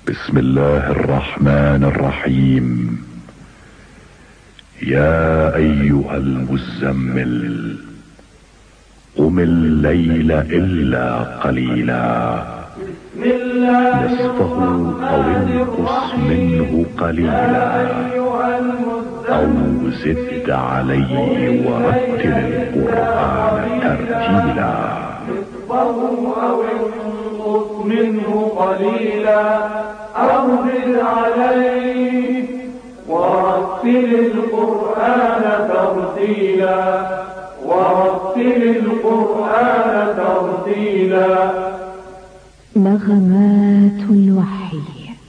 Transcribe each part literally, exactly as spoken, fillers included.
بسم الله الرحمن الرحيم. يا ايها المزمل قم الليل الا قليلا نصفه او انقص منه قليلا او زد عليه ورتل القرآن ترتيلا. أو انقص منه قليلا أو زد عليه ورتل القرآن ترتيلا ورتل القرآن ترتيلا. نغمات الوحي.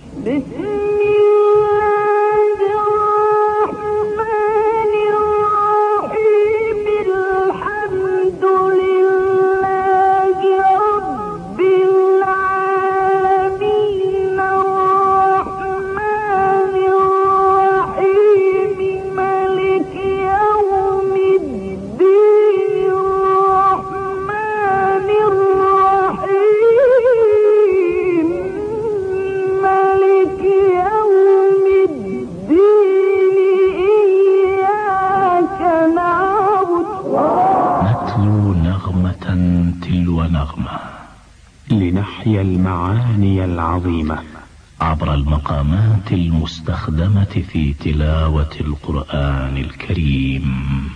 لنحيا المعاني العظيمة عبر المقامات المستخدمة في تلاوة القرآن الكريم.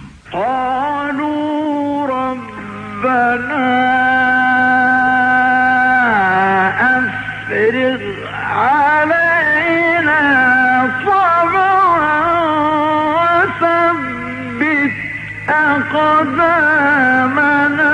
قالوا ربنا أفرغ علينا صبرا وثبت أقدامنا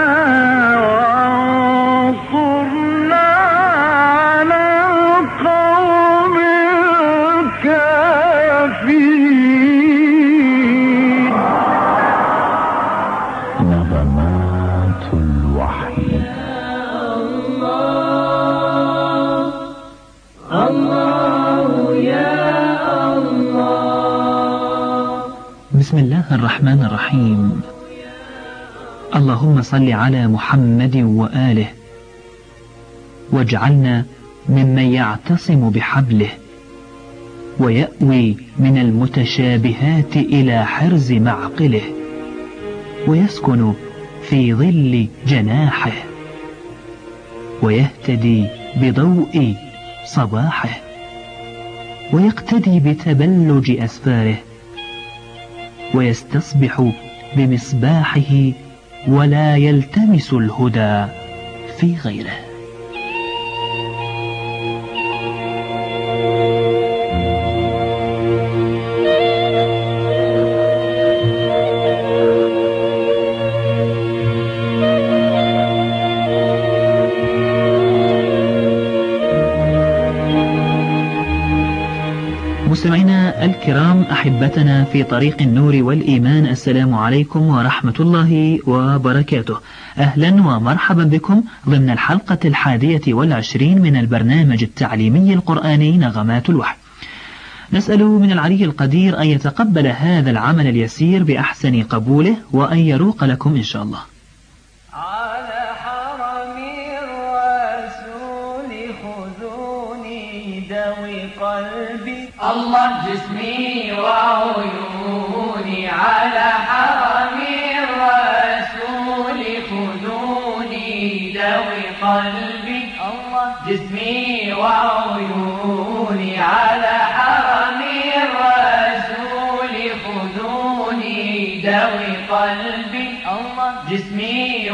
بسم الله الرحمن الرحيم. اللهم صل على محمد وآله واجعلنا ممن يعتصم بحبله ويأوي من المتشابهات إلى حرز معقله ويسكن في ظل جناحه ويهتدي بضوء صباحه ويقتدي بتبلج أسفاره ويستصبح بمصباحه ولا يلتمس الهدى في غيره. مستمعينا الكرام، أحبتنا في طريق النور والإيمان، السلام عليكم ورحمة الله وبركاته. أهلا ومرحبا بكم ضمن الحلقة الحادية والعشرين من البرنامج التعليمي القرآني نغمات الوحي. نسأل من العلي القدير أن يتقبل هذا العمل اليسير بأحسن قبوله وأن يروق لكم إن شاء الله. على حرم الرسول خذوني دوي قلبي الله جسمي وعيوني على حرم الرسول خذوني دوي قلبي الله جسمي وعيوني على حرم الرسول خذوني دوي قلبي الله جسمي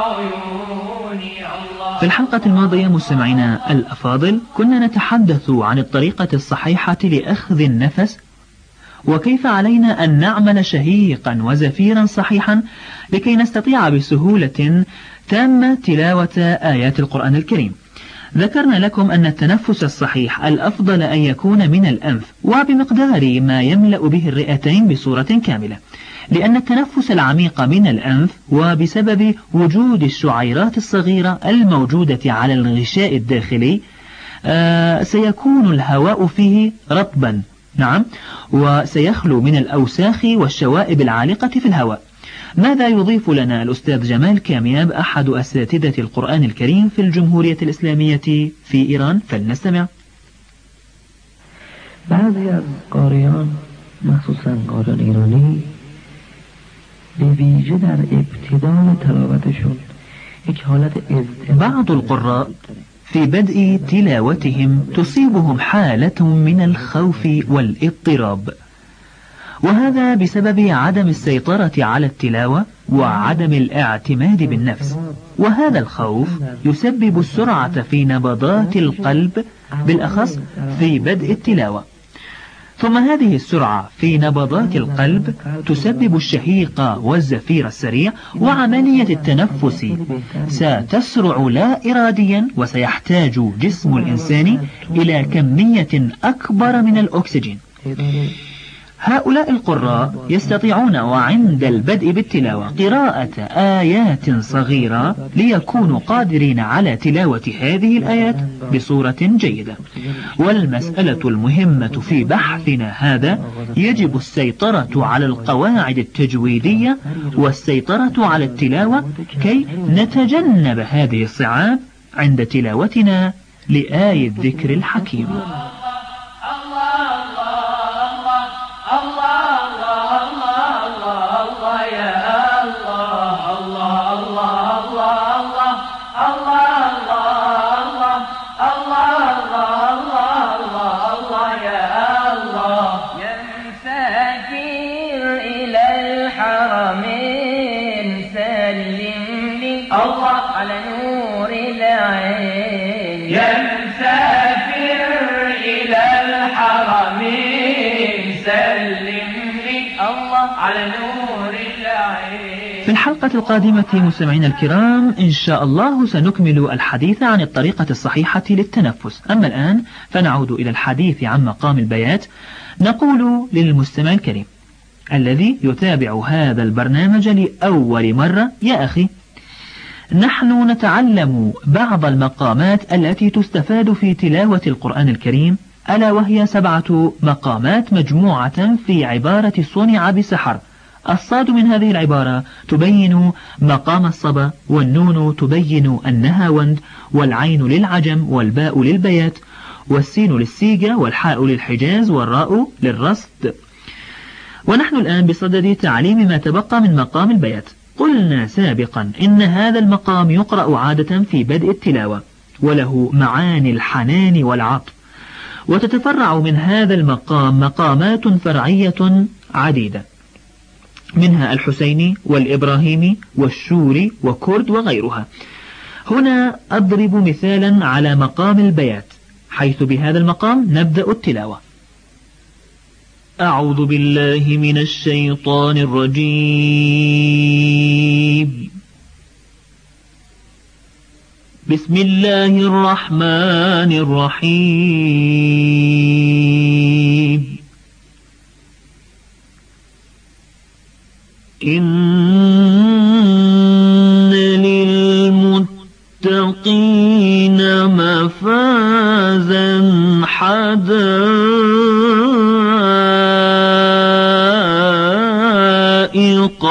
وعيوني الله. في الحلقة الماضية مستمعينا الأفاضل كنا نتحدث عن الطريقة الصحيحة لأخذ النفس وكيف علينا أن نعمل شهيقا وزفيرا صحيحا لكي نستطيع بسهولة تامة تلاوة آيات القرآن الكريم. ذكرنا لكم أن التنفس الصحيح الأفضل أن يكون من الأنف وبمقدار ما يملأ به الرئتين بصورة كاملة، لأن التنفس العميق من الأنف وبسبب وجود الشعيرات الصغيرة الموجودة على الغشاء الداخلي آه سيكون الهواء فيه رطبا، نعم، وسيخلو من الأوساخ والشوائب العالقة في الهواء. ماذا يضيف لنا الأستاذ جمال كامياب أحد أساتذة القرآن الكريم في الجمهورية الإسلامية في إيران؟ فلنستمع. بعضی از قاریان مخصوصا قاریان ایرانی به ویژه در ابتدای تلاوتشون یک حالت اضطراب. بعض القراء في بدء تلاوتهم تصيبهم حالة من الخوف والاضطراب، وهذا بسبب عدم السيطرة على التلاوة وعدم الاعتماد بالنفس، وهذا الخوف يسبب السرعة في نبضات القلب بالأخص في بدء التلاوة، ثم هذه السرعة في نبضات القلب تسبب الشهيق والزفير السريع، وعملية التنفس ستسرع لا إراديا، وسيحتاج جسم الإنسان إلى كمية أكبر من الأكسجين. هؤلاء القراء يستطيعون وعند البدء بالتلاوة قراءة آيات صغيرة ليكونوا قادرين على تلاوة هذه الآيات بصورة جيدة. والمسألة المهمة في بحثنا هذا يجب السيطرة على القواعد التجويدية والسيطرة على التلاوة كي نتجنب هذه الصعاب عند تلاوتنا لآية الذكر الحكيم. في الحلقة القادمة مستمعينا الكرام إن شاء الله سنكمل الحديث عن الطريقة الصحيحة للتنفس. أما الآن فنعود إلى الحديث عن مقام البيات. نقول للمستمع الكريم الذي يتابع هذا البرنامج لأول مرة: يا أخي، نحن نتعلم بعض المقامات التي تستفاد في تلاوة القرآن الكريم، ألا وهي سبعة مقامات مجموعة في عبارة صنع بسحر. الصاد من هذه العبارة تبين مقام الصبا، والنون تبين النهاوند، والعين للعجم، والباء للبيات، والسين للسيجة، والحاء للحجاز، والراء للرصد. ونحن الآن بصدد تعليم ما تبقى من مقام البيات. قلنا سابقا إن هذا المقام يقرأ عادة في بدء التلاوة، وله معاني الحنان والعطف، وتتفرع من هذا المقام مقامات فرعية عديدة، منها الحسيني والإبراهيمي والشوري وكرد وغيرها. هنا أضرب مثالا على مقام البيات، حيث بهذا المقام نبدأ التلاوة. أعوذ بالله من الشيطان الرجيم، بسم الله الرحمن الرحيم. إن للمتقين مفازا حدائق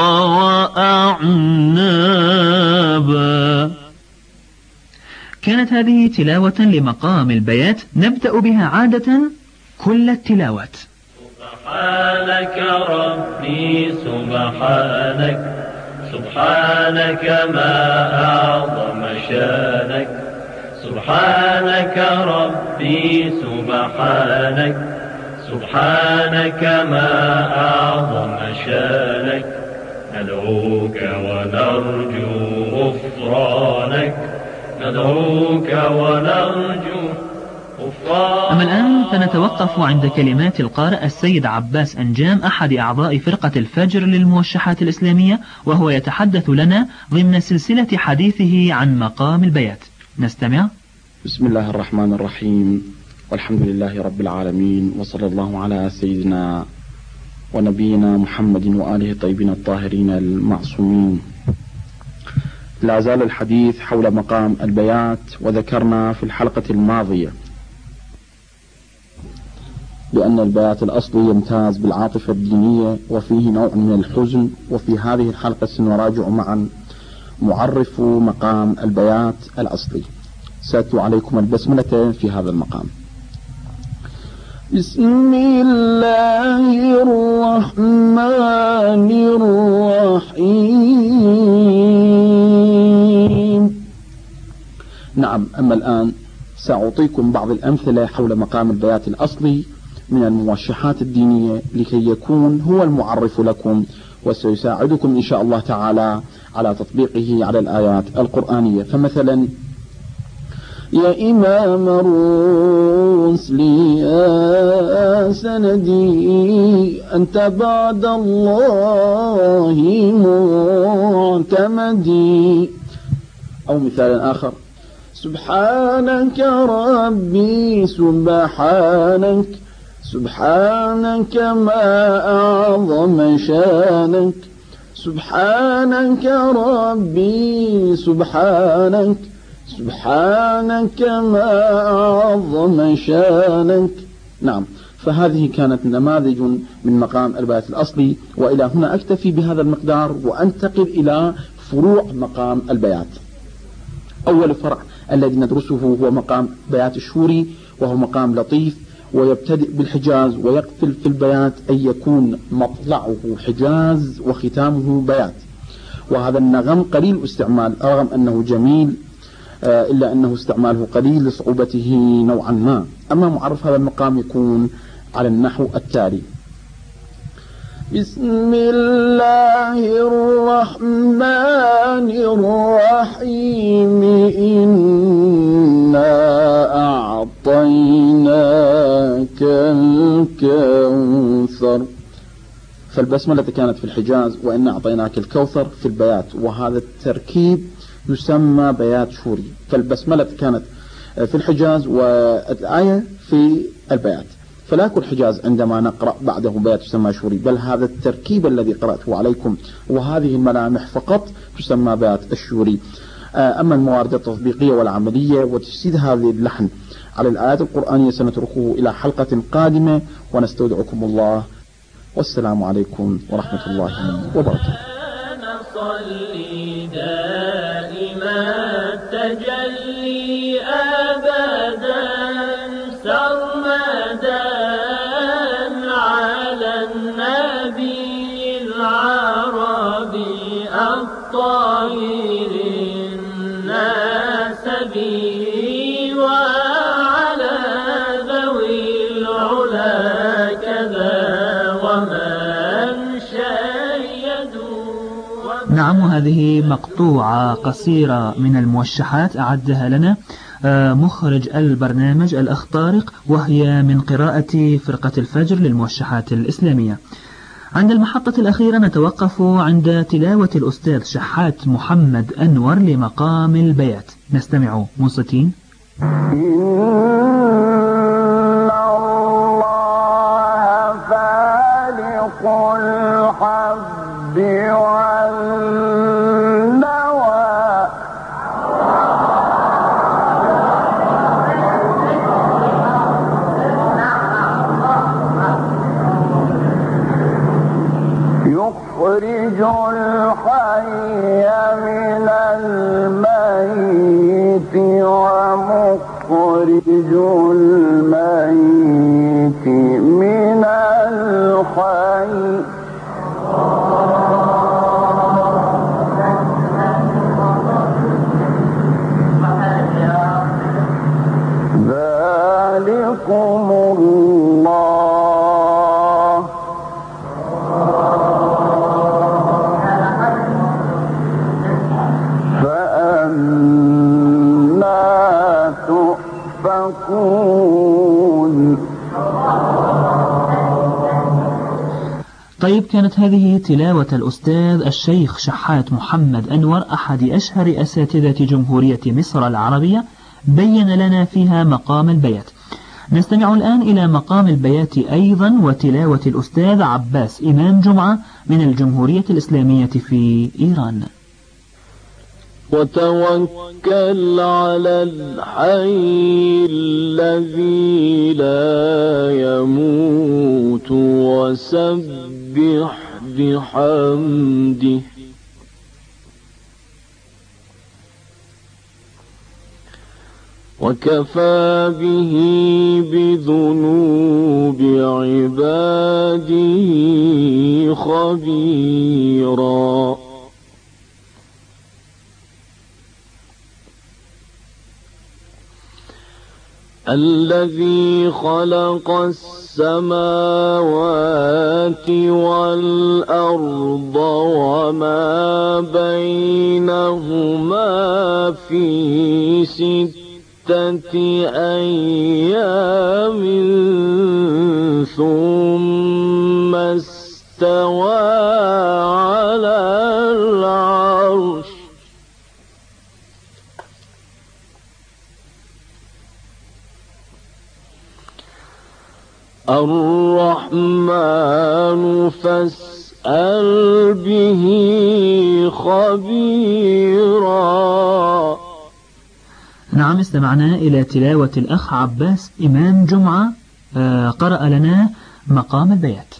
وأعنابا. كانت هذه تلاوة لمقام البيات نبدأ بها عادة كل التلاوات. سبحانك ربي سبحانك، سبحانك ما أعظم شانك، سبحانك ربي سبحانك، سبحانك ما أعظم شانك، ندعوك ونرجو غفرانك، ندعوك ونرجو غفرانك. أما الآن فنتوقف عند كلمات القارئ السيد عباس أنجام، أحد أعضاء فرقة الفجر للموشحات الإسلامية، وهو يتحدث لنا ضمن سلسلة حديثه عن مقام البيات. نستمع. بسم الله الرحمن الرحيم، والحمد لله رب العالمين، وصلى الله على سيدنا ونبينا محمد وآله الطيبين الطاهرين المعصومين. لا زال الحديث حول مقام البيات، وذكرنا في الحلقة الماضية بأن البيات الأصلي يمتاز بالعاطفة الدينية وفيه نوع من الحزن. وفي هذه الحلقة سنراجع معا معرف مقام البيات الأصلي. سأتلو عليكم البسملة في هذا المقام. بسم الله الرحمن الرحيم. نعم، أما الآن سأعطيكم بعض الأمثلة حول مقام البيات الأصلي من الموشحات الدينية لكي يكون هو المعرف لكم، وسيساعدكم إن شاء الله تعالى على تطبيقه على الآيات القرآنية. فمثلا: يا إمام الرسل يا سندي أنت بعد الله معتمدي. أو مثال آخر: سبحانك ربي سبحانك سبحانك ما أعظم شانك سبحانك ربي سبحانك سبحانك ما أعظم شانك. نعم، فهذه كانت نماذج من مقام البيات الأصلي، وإلى هنا أكتفي بهذا المقدار وأنتقل إلى فروع مقام البيات. أول فرع الذي ندرسه هو مقام بيات الشوري، وهو مقام لطيف ويبتدئ بالحجاز ويقفل في البيات أن يكون مطلعه حجاز وختامه بيات. وهذا النغم قليل استعمال رغم أنه جميل، إلا أنه استعماله قليل لصعوبته نوعا ما. أما معرف هذا المقام يكون على النحو التالي: بسم الله الرحمن الرحيم إنا أعطيناك الكوثر. فالبسملة كانت في الحجاز، وإنا أعطيناك الكوثر في البيات، وهذا التركيب يسمى بيات شوري. فالبسملة كانت في الحجاز والآية في البيات، فلا كل حجاز عندما نقرأ بعده بيات تسمى شوري، بل هذا التركيب الذي قرأته عليكم وهذه الملامح فقط تسمى بيات الشوري. أما الموارد التطبيقية والعملية وتجسيد هذه اللحن على الآيات القرآنية سنتركه إلى حلقة قادمة، ونستودعكم الله، والسلام عليكم ورحمة الله وبركاته. صلي دائما تجلي أبدا سرمدا على النبي العربي الطاهر الناس به وعلى ذوي العلا كذا ومن شيدوا. نعم، هذه مقطوعة قصيرة من الموشحات أعدها لنا مخرج البرنامج الأخ طارق، وهي من قراءة فرقة الفجر للموشحات الإسلامية. عند المحطة الأخيرة نتوقف عند تلاوة الأستاذ شحات محمد أنور لمقام البيات. نستمع منصتين. إن الله فالق الحب والنوى يخرج الحي من الميت ومخرج الميت من الحي ذلكم الله فأنا تؤفكون. طيب، كانت هذه تلاوة الأستاذ الشيخ شحات محمد أنور، أحد أشهر أساتذة جمهورية مصر العربية، بين لنا فيها مقام البيات. نستمع الآن إلى مقام البيات أيضا وتلاوة الأستاذ عباس إمام جمعة من الجمهورية الإسلامية في إيران. وتوكل على الحي الذي لا يموت وسبح بحمده وكفى به بذنوب بعباده خبيرا الذي خلق السماوات والأرض وما بينهما في ستة أيام ثم استوى على العرش الرحمن فاسأل به خبيرا. نعم، استمعنا إلى تلاوة الأخ عباس إمام جمعة قرأ لنا مقام البيات.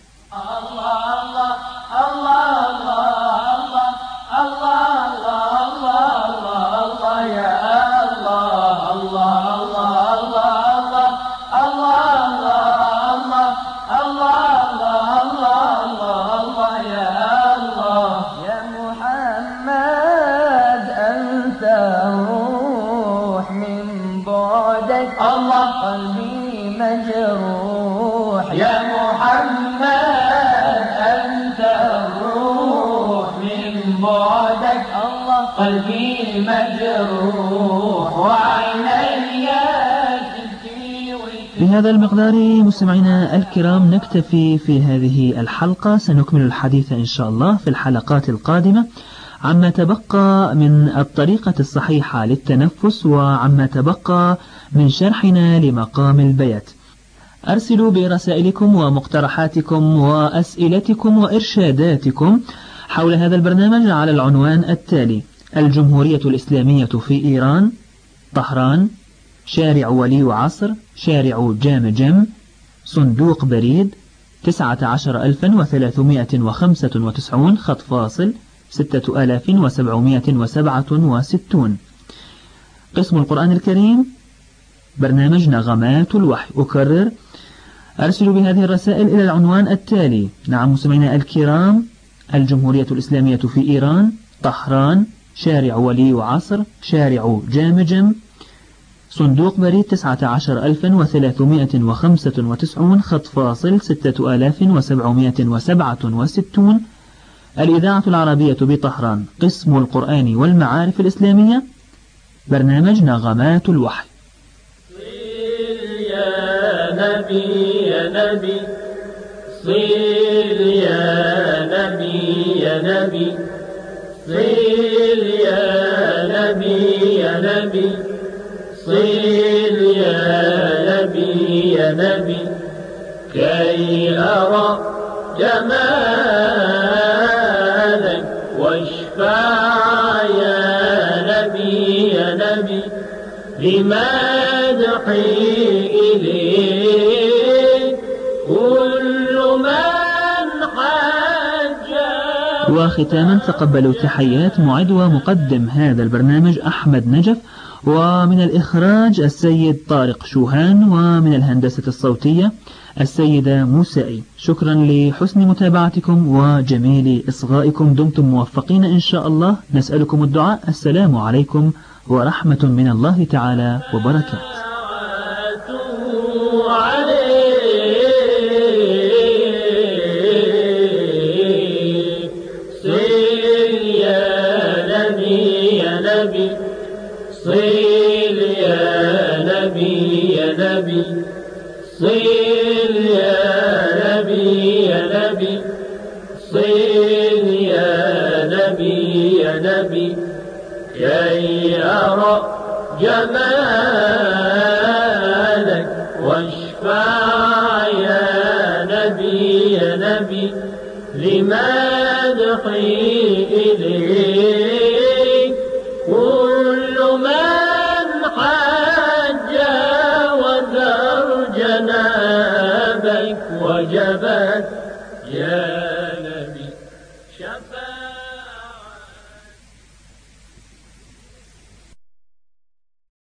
قلبي مجروح يا محمد أنت الروح من بعدك الله قلبي مجروح وعيني تبكي. في هذا المقدار مستمعينا الكرام نكتفي في هذه الحلقة. سنكمل الحديث إن شاء الله في الحلقات القادمة عما تبقى من الطريقة الصحيحة للتنفس وعما تبقى من شرحنا لمقام البيات. أرسلوا برسائلكم ومقترحاتكم وأسئلتكم وإرشاداتكم حول هذا البرنامج على العنوان التالي: الجمهورية الإسلامية في إيران، طهران، شارع ولي عصر، شارع جام جم، صندوق بريد تسعة عشر ألفا وثلاثمائة وخمسة وتسعون، خط فاصل ستة آلاف وسبعمائة وسبعة وستون. قسم القرآن الكريم، برنامج نغمات الوحي. أكرر، أرسلوا بهذه الرسائل إلى العنوان التالي. نعم مستمعينا الكرام، الجمهورية الإسلامية في إيران، طهران، شارع ولي عصر، شارع جامجم، صندوق بريد تسعة عشر ألفا وثلاثمائة وخمسة وتسعون، خط فاصل ستة آلاف وسبعمائة وسبعة وستون. الإذاعة العربية بطهران، قسم القرآن والمعارف الإسلامية، برنامج نغمات الوحي. يا نبي يا نبي صل يا نبي يا نبي صل يا نبي يا نبي صل يا نبي يا نبي كي أرى جمالك واشفع يا نبي يا نبي لمدحي إليك كل من حج. وختاما تقبلوا تحيات معد ومقدم هذا البرنامج أحمد نجف، ومن الإخراج السيد طارق شوهان، ومن الهندسة الصوتية السيدة موسائي. شكرا لحسن متابعتكم وجميل إصغائكم. دمتم موفقين إن شاء الله. نسألكم الدعاء. السلام عليكم ورحمة من الله تعالى وبركاته. صل يا نبي يا نبي صل يا نبي يا نبي صل يا نبي يا نبي كي أرى جمالك واشفع يا نبي يا نبي لمدحي إليك كل من حج وزر جنابك وجبت يا